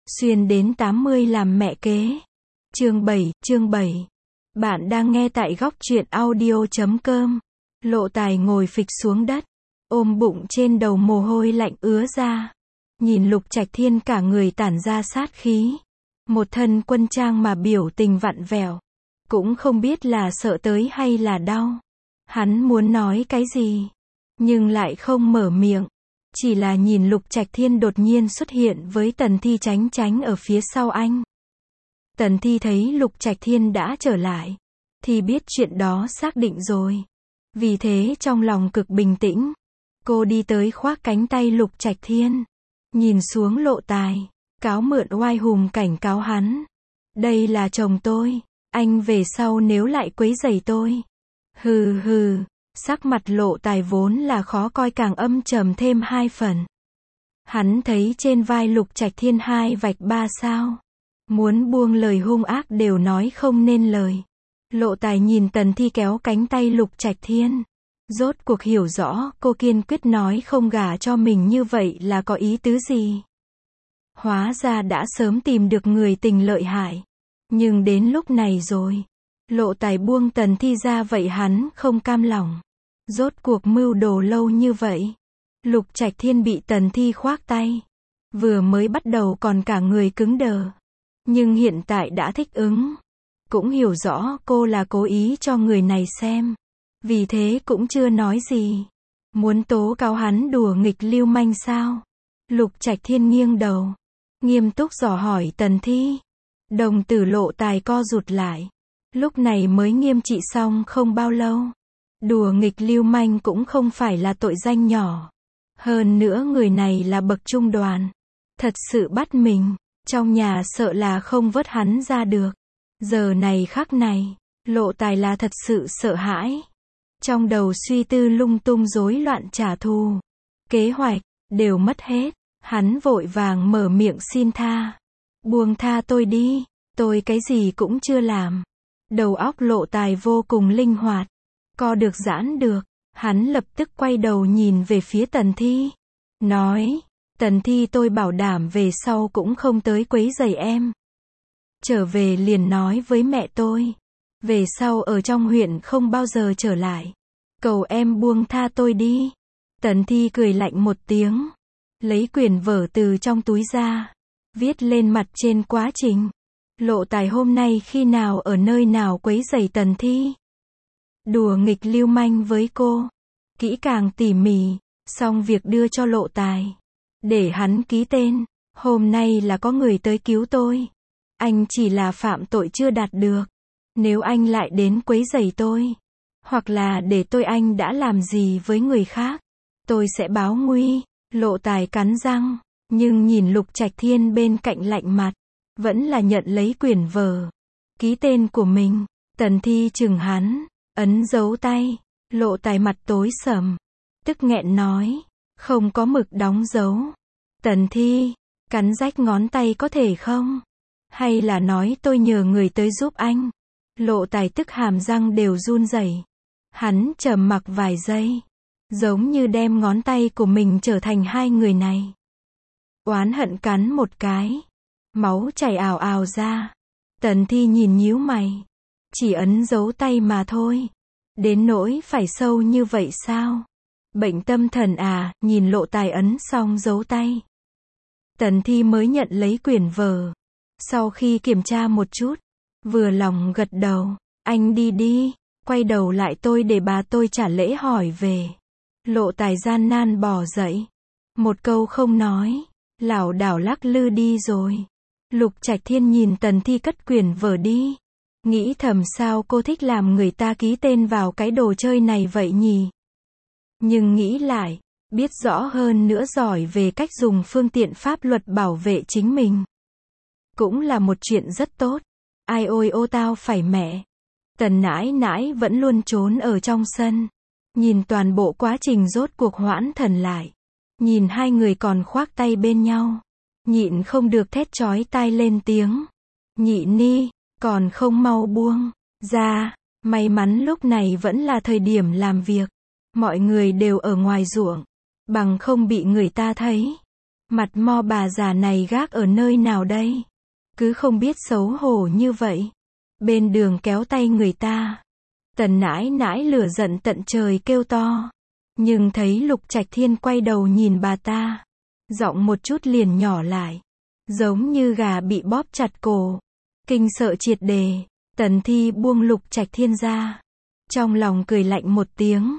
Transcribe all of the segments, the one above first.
Xuyên đến 80 làm mẹ kế. Chương 7. Bạn đang nghe tại góc truyện audio.com. Lộ Tài ngồi phịch xuống đất, ôm bụng trên đầu mồ hôi lạnh ứa ra. Nhìn Lục Trạch Thiên cả người tản ra sát khí. Một thân quân trang mà biểu tình vặn vẹo. Cũng không biết là sợ tới hay là đau. Hắn muốn nói cái gì, nhưng lại không mở miệng. Chỉ là nhìn Lục Trạch Thiên đột nhiên xuất hiện với Tần Thi tránh ở phía sau anh. Tần Thi thấy Lục Trạch Thiên đã trở lại, thì biết chuyện đó xác định rồi. Vì thế trong lòng cực bình tĩnh. Cô đi tới khoác cánh tay Lục Trạch Thiên. Nhìn xuống Lộ Tài, cáo mượn oai hùng cảnh cáo hắn. Đây là chồng tôi, anh về sau nếu lại quấy rầy tôi. Hừ hừ. Sắc mặt Lộ Tài vốn là khó coi càng âm trầm thêm 2 phần. Hắn thấy trên vai Lục Trạch Thiên 2 vạch 3 sao. Muốn buông lời hung ác đều nói không nên lời. Lộ Tài nhìn Tần Thi kéo cánh tay Lục Trạch Thiên. Rốt cuộc hiểu rõ cô kiên quyết nói không gả cho mình như vậy là có ý tứ gì. Hóa ra đã sớm tìm được người tình lợi hại. Nhưng đến lúc này rồi. Lộ Tài buông Tần Thi ra vậy hắn không cam lòng. Rốt cuộc mưu đồ lâu như vậy. Lục Trạch Thiên bị Tần Thi khoác tay. Vừa mới bắt đầu còn cả người cứng đờ. Nhưng hiện tại đã thích ứng. Cũng hiểu rõ cô là cố ý cho người này xem. Vì thế cũng chưa nói gì. Muốn tố cáo hắn đùa nghịch lưu manh sao? Lục Trạch Thiên nghiêng đầu. Nghiêm túc dò hỏi Tần Thi. Đồng tử Lộ Tài co rụt lại. Lúc này mới nghiêm trị xong không bao lâu. Đùa nghịch lưu manh cũng không phải là tội danh nhỏ. Hơn nữa người này là bậc trung đoàn. Thật sự bắt mình, trong nhà sợ là không vớt hắn ra được. Giờ này khắc này, Lộ Tài là thật sự sợ hãi. Trong đầu suy tư lung tung rối loạn trả thù. Kế hoạch, đều mất hết. Hắn vội vàng mở miệng xin tha. Buông tha tôi đi, tôi cái gì cũng chưa làm. Đầu óc Lộ Tài vô cùng linh hoạt. Co được giãn được. Hắn lập tức quay đầu nhìn về phía Tần Thi. Nói, Tần Thi tôi bảo đảm về sau cũng không tới quấy rầy em. Trở về liền nói với mẹ tôi. Về sau ở trong huyện không bao giờ trở lại. Cầu em buông tha tôi đi. Tần Thi cười lạnh một tiếng. Lấy quyển vở từ trong túi ra. Viết lên mặt trên quá trình. Lộ Tài hôm nay khi nào ở nơi nào quấy rầy Tần Thi. Đùa nghịch lưu manh với cô. Kỹ càng tỉ mỉ. Xong việc đưa cho Lộ Tài. Để hắn ký tên. Hôm nay là có người tới cứu tôi. Anh chỉ là phạm tội chưa đạt được. Nếu anh lại đến quấy rầy tôi. Hoặc là để tôi anh đã làm gì với người khác. Tôi sẽ báo nguy. Lộ Tài cắn răng. Nhưng nhìn Lục Trạch Thiên bên cạnh lạnh mặt. Vẫn là nhận lấy quyển vở. Ký tên của mình. Tần Thi chừng hắn. Ấn dấu tay. Lộ Tài mặt tối sầm. Tức nghẹn nói. Không có mực đóng dấu. Tần Thi. Cắn rách ngón tay có thể không? Hay là nói tôi nhờ người tới giúp anh? Lộ Tài tức hàm răng đều run rẩy. Hắn trầm mặc vài giây. Giống như đem ngón tay của mình trở thành hai người này. Oán hận cắn một cái. Máu chảy ào ào ra. Tần Thi nhìn nhíu mày. Chỉ ấn dấu tay mà thôi. Đến nỗi phải sâu như vậy sao? Bệnh tâm thần à? Nhìn Lộ Tài ấn xong dấu tay. Tần Thi mới nhận lấy quyển vở. Sau khi kiểm tra một chút. Vừa lòng gật đầu. Anh đi đi. Quay đầu lại tôi để bà tôi trả lễ hỏi về. Lộ Tài gian nan bò dậy. Một câu không nói. Lảo đảo lắc lư đi rồi. Lục Trạch Thiên nhìn Tần Thi cất quyển vở đi. Nghĩ thầm sao cô thích làm người ta ký tên vào cái đồ chơi này vậy nhỉ? Nhưng nghĩ lại, biết rõ hơn nữa giỏi về cách dùng phương tiện pháp luật bảo vệ chính mình. Cũng là một chuyện rất tốt. Ai ôi ô tao phải mẹ. Tần nãi nãi vẫn luôn trốn ở trong sân. Nhìn toàn bộ quá trình rốt cuộc hoãn thần lại. Nhìn hai người còn khoác tay bên nhau. Nhịn không được thét chói tai lên tiếng. Nhị ni, còn không mau buông ra. May mắn lúc này vẫn là thời điểm làm việc. Mọi người đều ở ngoài ruộng. Bằng không bị người ta thấy. Mặt mo bà già này gác ở nơi nào đây? Cứ không biết xấu hổ như vậy. Bên đường kéo tay người ta. Tần nãi nãi lửa giận tận trời kêu to. Nhưng thấy Lục Trạch Thiên quay đầu nhìn bà ta. Giọng một chút liền nhỏ lại. Giống như gà bị bóp chặt cổ. Kinh sợ triệt đề. Tần Thi buông Lục Trạch Thiên ra. Trong lòng cười lạnh một tiếng.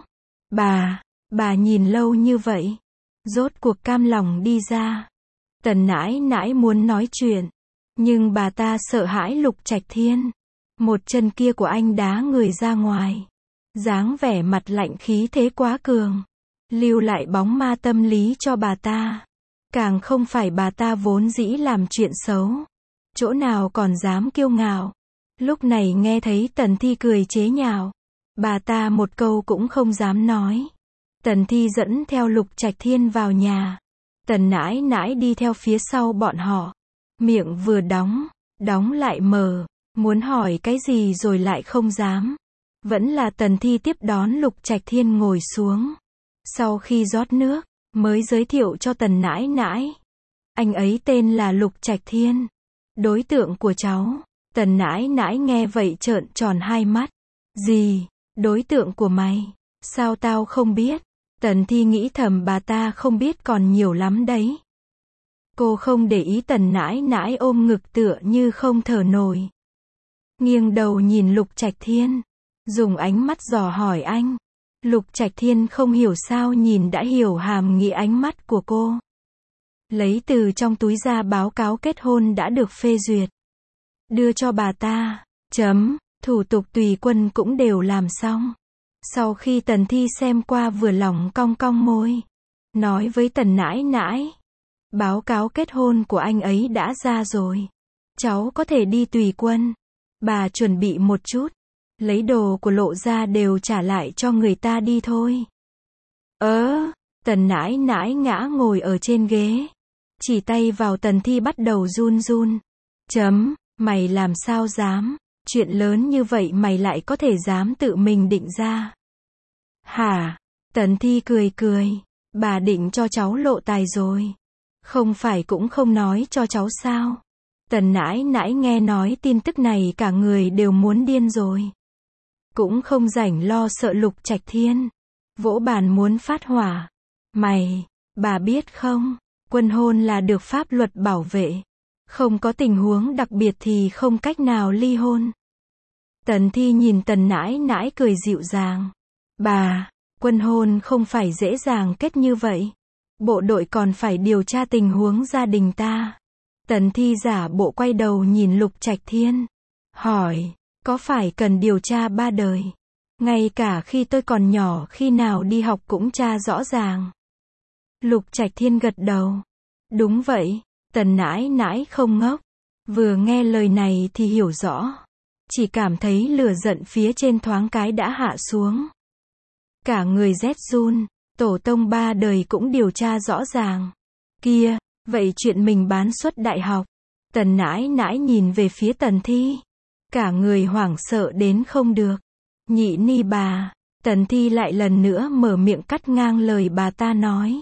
Bà nhìn lâu như vậy. Rốt cuộc cam lòng đi ra. Tần nãi nãi muốn nói chuyện. Nhưng bà ta sợ hãi Lục Trạch Thiên. Một chân kia của anh đá người ra ngoài. Dáng vẻ mặt lạnh khí thế quá cường. Lưu lại bóng ma tâm lý cho bà ta. Càng không phải bà ta vốn dĩ làm chuyện xấu. Chỗ nào còn dám kiêu ngạo. Lúc này nghe thấy Tần Thi cười chế nhạo. Bà ta một câu cũng không dám nói. Tần Thi dẫn theo Lục Trạch Thiên vào nhà. Tần nãi nãi đi theo phía sau bọn họ. Miệng vừa đóng lại mở. Muốn hỏi cái gì rồi lại không dám. Vẫn là Tần Thi tiếp đón Lục Trạch Thiên ngồi xuống. Sau khi rót nước, mới giới thiệu cho Tần nãi nãi. Anh ấy tên là Lục Trạch Thiên. Đối tượng của cháu. Tần nãi nãi nghe vậy trợn tròn hai mắt. Gì? Đối tượng của mày? Sao tao không biết? Tần Thi nghĩ thầm bà ta không biết còn nhiều lắm đấy. Cô không để ý Tần nãi nãi ôm ngực tựa như không thở nổi. Nghiêng đầu nhìn Lục Trạch Thiên. Dùng ánh mắt dò hỏi anh. Lục Trạch Thiên không hiểu sao nhìn đã hiểu hàm nghĩa ánh mắt của cô. Lấy từ trong túi ra báo cáo kết hôn đã được phê duyệt. Đưa cho bà ta. Thủ tục tùy quân cũng đều làm xong. Sau khi Tần Thi xem qua vừa lòng cong cong môi. Nói với Tần nãi nãi. Báo cáo kết hôn của anh ấy đã ra rồi. Cháu có thể đi tùy quân. Bà chuẩn bị một chút. Lấy đồ của Lộ ra đều trả lại cho người ta đi thôi. Tần nãi nãi ngã ngồi ở trên ghế. Chỉ tay vào Tần Thi bắt đầu run run. Mày làm sao dám? Chuyện lớn như vậy mày lại có thể dám tự mình định ra. Hả? Tần Thi cười. Bà định cho cháu lộ tài rồi. Không phải cũng không nói cho cháu sao? Tần nãi nãi nghe nói tin tức này cả người đều muốn điên rồi. Cũng không rảnh lo sợ Lục Trạch Thiên. Vỗ bàn muốn phát hỏa. Bà biết không? Quân hôn là được pháp luật bảo vệ. Không có tình huống đặc biệt thì không cách nào ly hôn. Tần Thi nhìn Tần nãi nãi cười dịu dàng. Bà, quân hôn không phải dễ dàng kết như vậy. Bộ đội còn phải điều tra tình huống gia đình ta. Tần Thi giả bộ quay đầu nhìn Lục Trạch Thiên. Hỏi, có phải cần điều tra 3 đời? Ngay cả khi tôi còn nhỏ khi nào đi học cũng tra rõ ràng. Lục Trạch Thiên gật đầu. Đúng vậy. Tần nãi nãi không ngốc. Vừa nghe lời này thì hiểu rõ. Chỉ cảm thấy lửa giận phía trên thoáng cái đã hạ xuống. Cả người rét run. Tổ tông 3 đời cũng điều tra rõ ràng. Kia, vậy chuyện mình bán suất đại học. Tần nãi nãi nhìn về phía Tần Thi. Cả người hoảng sợ đến không được. Nhị ni bà. Tần Thi lại lần nữa mở miệng cắt ngang lời bà ta nói.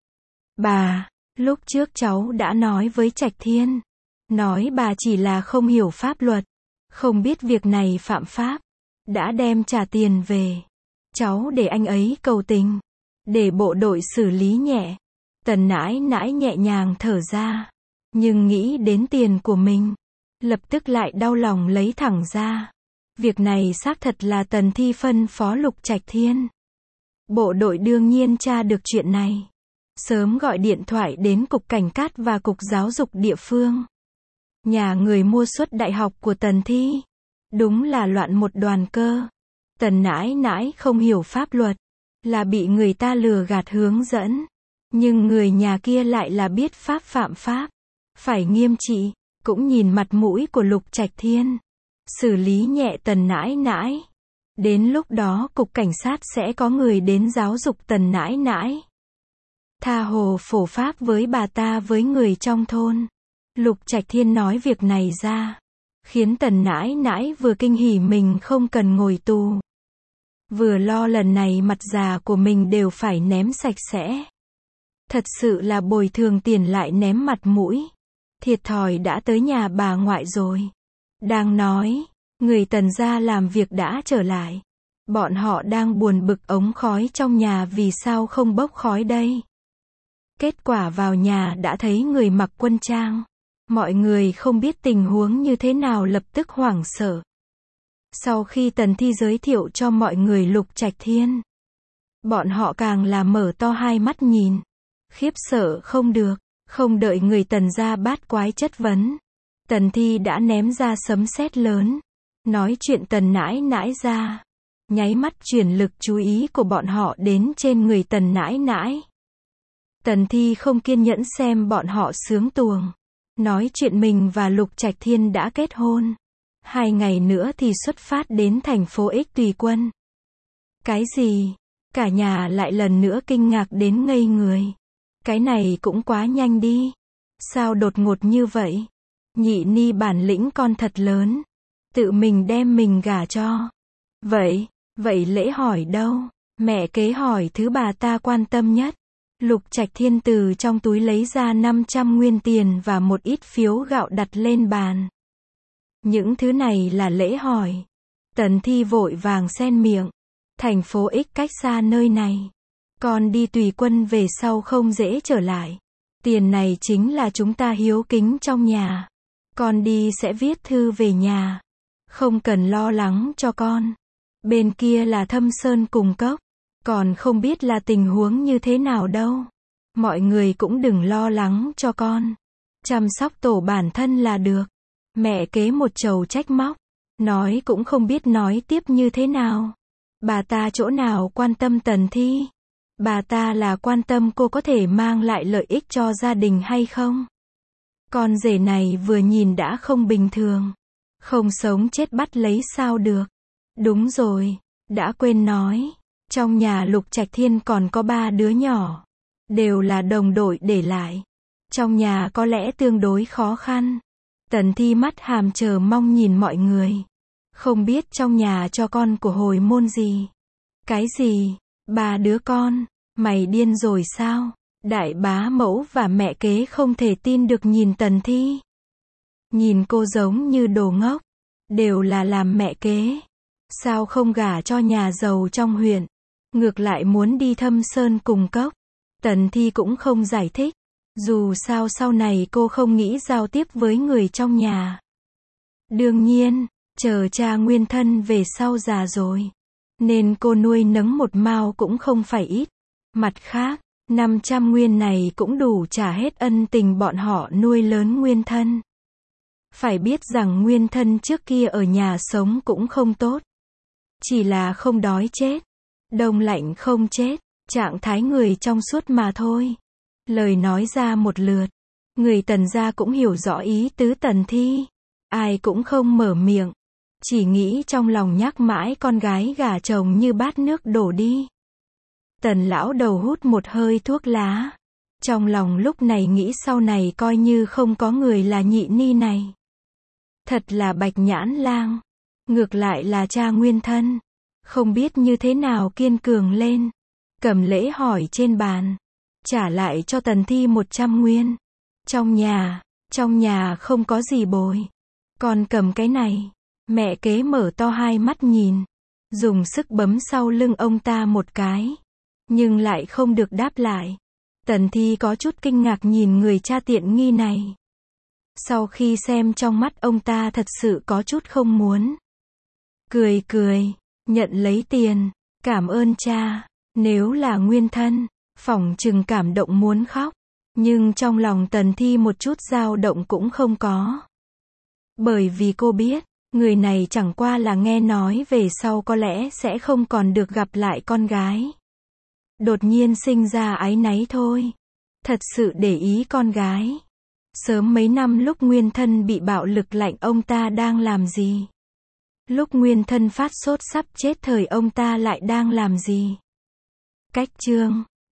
Bà, lúc trước cháu đã nói với Trạch Thiên. Nói bà chỉ là không hiểu pháp luật. Không biết việc này phạm pháp. Đã đem trả tiền về. Cháu để anh ấy cầu tình. Để bộ đội xử lý nhẹ. Tần nãi nãi nhẹ nhàng thở ra. Nhưng nghĩ đến tiền của mình. Lập tức lại đau lòng lấy thẳng ra. Việc này xác thật là Tần Thi phân phó Lục Trạch Thiên. Bộ đội đương nhiên tra được chuyện này. Sớm gọi điện thoại đến Cục Cảnh sát và Cục Giáo dục địa phương. Nhà người mua suất đại học của Tần Thi. Đúng là loạn một đoàn cơ. Tần nãi nãi không hiểu pháp luật. Là bị người ta lừa gạt hướng dẫn. Nhưng người nhà kia lại là biết pháp phạm pháp. Phải nghiêm trị. Cũng nhìn mặt mũi của Lục Trạch Thiên. Xử lý nhẹ Tần nãi nãi. Đến lúc đó Cục Cảnh sát sẽ có người đến giáo dục Tần nãi nãi. Tha hồ phổ pháp với bà ta với người trong thôn. Lục Trạch Thiên nói việc này ra. Khiến Tần nãi nãi vừa kinh hỉ mình không cần ngồi tù. Vừa lo lần này mặt già của mình đều phải ném sạch sẽ. Thật sự là bồi thường tiền lại ném mặt mũi. Thiệt thòi đã tới nhà bà ngoại rồi. Đang nói, người Tần gia làm việc đã trở lại. Bọn họ đang buồn bực ống khói trong nhà vì sao không bốc khói đây. Kết quả vào nhà đã thấy người mặc quân trang. Mọi người không biết tình huống như thế nào lập tức hoảng sợ. Sau khi Tần Thi giới thiệu cho mọi người Lục Trạch Thiên, bọn họ càng là mở to hai mắt nhìn. Khiếp sợ không được, không đợi người Tần gia bát quái chất vấn. Tần Thi đã ném ra sấm sét lớn. Nói chuyện Tần nãi nãi ra. Nháy mắt chuyển lực chú ý của bọn họ đến trên người Tần nãi nãi. Tần Thi không kiên nhẫn xem bọn họ sướng tuồng. Nói chuyện mình và Lục Trạch Thiên đã kết hôn. 2 ngày nữa thì xuất phát đến thành phố X tùy quân. Cái gì? Cả nhà lại lần nữa kinh ngạc đến ngây người. Cái này cũng quá nhanh đi. Sao đột ngột như vậy? Nhị ni bản lĩnh con thật lớn. Tự mình đem mình gả cho. Vậy lễ hỏi đâu? Mẹ kế hỏi thứ bà ta quan tâm nhất. Lục Trạch Thiên từ trong túi lấy ra 500 nguyên tiền và một ít phiếu gạo đặt lên bàn. Những thứ này là lễ hỏi. Tần Thi vội vàng xen miệng. Thành phố X cách xa nơi này. Con đi tùy quân về sau không dễ trở lại. Tiền này chính là chúng ta hiếu kính trong nhà. Con đi sẽ viết thư về nhà. Không cần lo lắng cho con. Bên kia là Thâm Sơn cùng cốc. Còn không biết là tình huống như thế nào đâu. Mọi người cũng đừng lo lắng cho con. Chăm sóc tổ bản thân là được. Mẹ kế một chầu trách móc. Nói cũng không biết nói tiếp như thế nào. Bà ta chỗ nào quan tâm Tần Thi. Bà ta là quan tâm cô có thể mang lại lợi ích cho gia đình hay không. Con rể này vừa nhìn đã không bình thường. Không sống chết bắt lấy sao được. Đúng rồi, đã quên nói. Trong nhà Lục Trạch Thiên còn có 3 đứa nhỏ. Đều là đồng đội để lại. Trong nhà có lẽ tương đối khó khăn. Tần Thi mắt hàm chờ mong nhìn mọi người. Không biết trong nhà cho con của hồi môn gì. Cái gì? 3 đứa con? Mày điên rồi sao? Đại bá mẫu và mẹ kế không thể tin được nhìn Tần Thi. Nhìn cô giống như đồ ngốc. Đều là làm mẹ kế. Sao không gả cho nhà giàu trong huyện? Ngược lại muốn đi Thâm Sơn cùng cốc. Tần Thi cũng không giải thích. Dù sao sau này cô không nghĩ giao tiếp với người trong nhà. Đương nhiên, chờ cha nguyên thân về sau già rồi. Nên cô nuôi nấng một mao cũng không phải ít. Mặt khác, 500 nguyên này cũng đủ trả hết ân tình bọn họ nuôi lớn nguyên thân. Phải biết rằng nguyên thân trước kia ở nhà sống cũng không tốt. Chỉ là không đói chết. Đông lạnh không chết. Trạng thái người trong suốt mà thôi. Lời nói ra một lượt. Người Tần gia cũng hiểu rõ ý tứ Tần Thi. Ai cũng không mở miệng. Chỉ nghĩ trong lòng nhắc mãi con gái gả chồng như bát nước đổ đi. Tần lão đầu hút một hơi thuốc lá. Trong lòng lúc này nghĩ sau này coi như không có người là nhị ni này. Thật là bạch nhãn lang. Ngược lại là cha nguyên thân. Không biết như thế nào kiên cường lên. Cầm lễ hỏi trên bàn. Trả lại cho Tần Thi 100 nguyên. Trong nhà không có gì bồi. Con cầm cái này. Mẹ kế mở to hai mắt nhìn. Dùng sức bấm sau lưng ông ta một cái. Nhưng lại không được đáp lại. Tần Thi có chút kinh ngạc nhìn người cha tiện nghi này. Sau khi xem trong mắt ông ta thật sự có chút không muốn. Cười, nhận lấy tiền. Cảm ơn cha. Nếu là nguyên thân, phỏng chừng cảm động muốn khóc. Nhưng trong lòng Tần Thi một chút dao động cũng không có. Bởi vì cô biết, người này chẳng qua là nghe nói về sau có lẽ sẽ không còn được gặp lại con gái. Đột nhiên sinh ra áy náy thôi. Thật sự để ý con gái. Sớm mấy năm lúc nguyên thân bị bạo lực lạnh ông ta đang làm gì? Lúc nguyên thân phát sốt sắp chết thời ông ta lại đang làm gì? Cách chương